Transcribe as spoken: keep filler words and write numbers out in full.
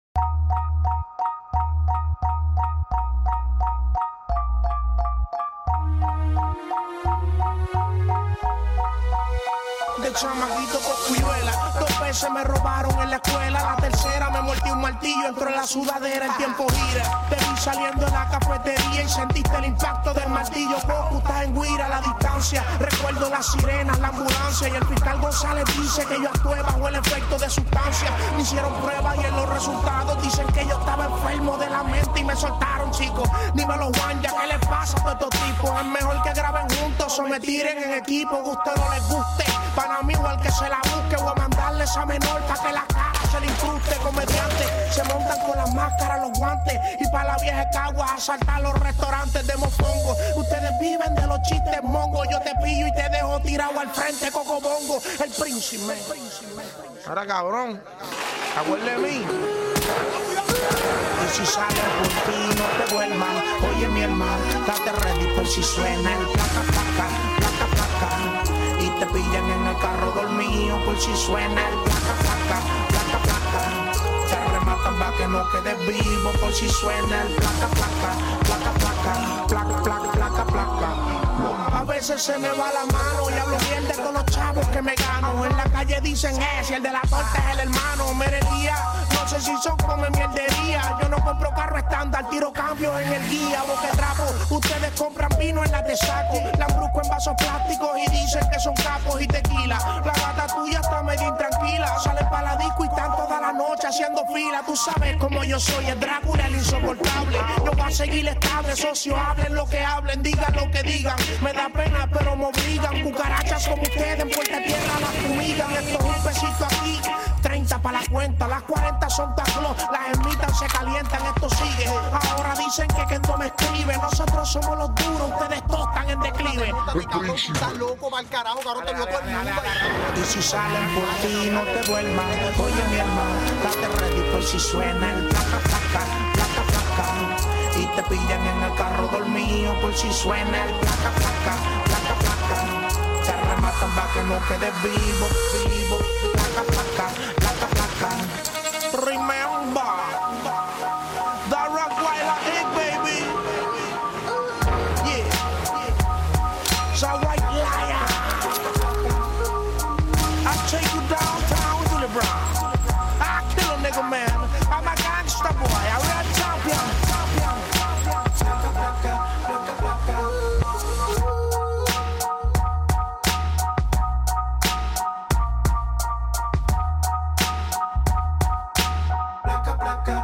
De chamaquito por cuyuela, dos veces me robaron en la escuela, la tercera me mordió un martillo, entró en la sudadera, el tiempo gira. Te vi saliendo de la cafetería y sentiste el impacto del martillo. Poco estás en guira a la distancia, recuerdo las sirenas, la ambulancia y el fiscal González dice que yo actué bajo el efecto de sustancia. Me hicieron pruebas y en los resultados dicen que yo estaba enfermo de la mente y me soltaron, chicos. Dímelo, Juan, ya, ¿qué les pasa a todos estos tipos? Es mejor que graben juntos o me tiren en equipo, guste o no les guste. Para mí igual que se la busque, voy a mandarle esa menor pa' que la cara se le incruste. Comediante, se montan con las máscaras, los guantes y pa' la vieja cagua a asaltar los restaurantes de mofongo. Ustedes viven de los chistes mongos, yo te pillo y te dejo tirado al frente, cocobongo, el príncipe. Ahora cabrón, acuérdate de mí. Y si sales por ti no te duermas, oye mi hermano, date ready por si suena el placa, placa, placa, placa. Y te pillan en el carro dormido por si suena el placa, placa, placa, placa. Te rematan pa' que no quedes vivo por si suena el placa, placa, placa, placa, placa, placa, placa, placa. A veces se me va la mano y hablo bien de todos los chavos que me gano. En la calle dicen es y el de la torta es el hermano. Merería, no sé si son como mierdería. Yo no compro carro estándar, tiro cambios en el guía. Boque trapo, ustedes compran vino en las de saco. Lambrusco en vasos plásticos y dicen que son capos y tequila. La gata tuya está medio intranquila. Sale pa' la disco y están toda la noche haciendo fila. Tú sabes cómo yo soy, el Drácula, el insoportable. Yo voy a seguir estable, socio, hablen lo que hablen, digan lo que digan. Me da pena pero me obligan. Cucarachas como ustedes en Puerta Tierra las fumigan. Esto es un pesito aquí, treinta pa' la cuenta. Las cuarenta son taclos, las ermitas se calientan. Esto sigue, ahora dicen que Kendo me escribe. Nosotros somos los duros, ustedes todos están en declive. Estás loco, mal carajo, cabrón, te vio todo el mundo. Y si salen por ti no te duermas, oye mi hermano, date ready por si suena el placa, placa, placa, placa. Y te pillan en el carro dormido por si suena el placa, placa, placa, placa. Te rematan pa' que no quedes vivo, vivo, placa, placa, placa, placa. Remember, the rock while I hit, baby. Yeah, so white liar. I'll take you downtown to the Bronx. I kill a nigga, man. I'm a gangster boy, a real champion. Placa, placa.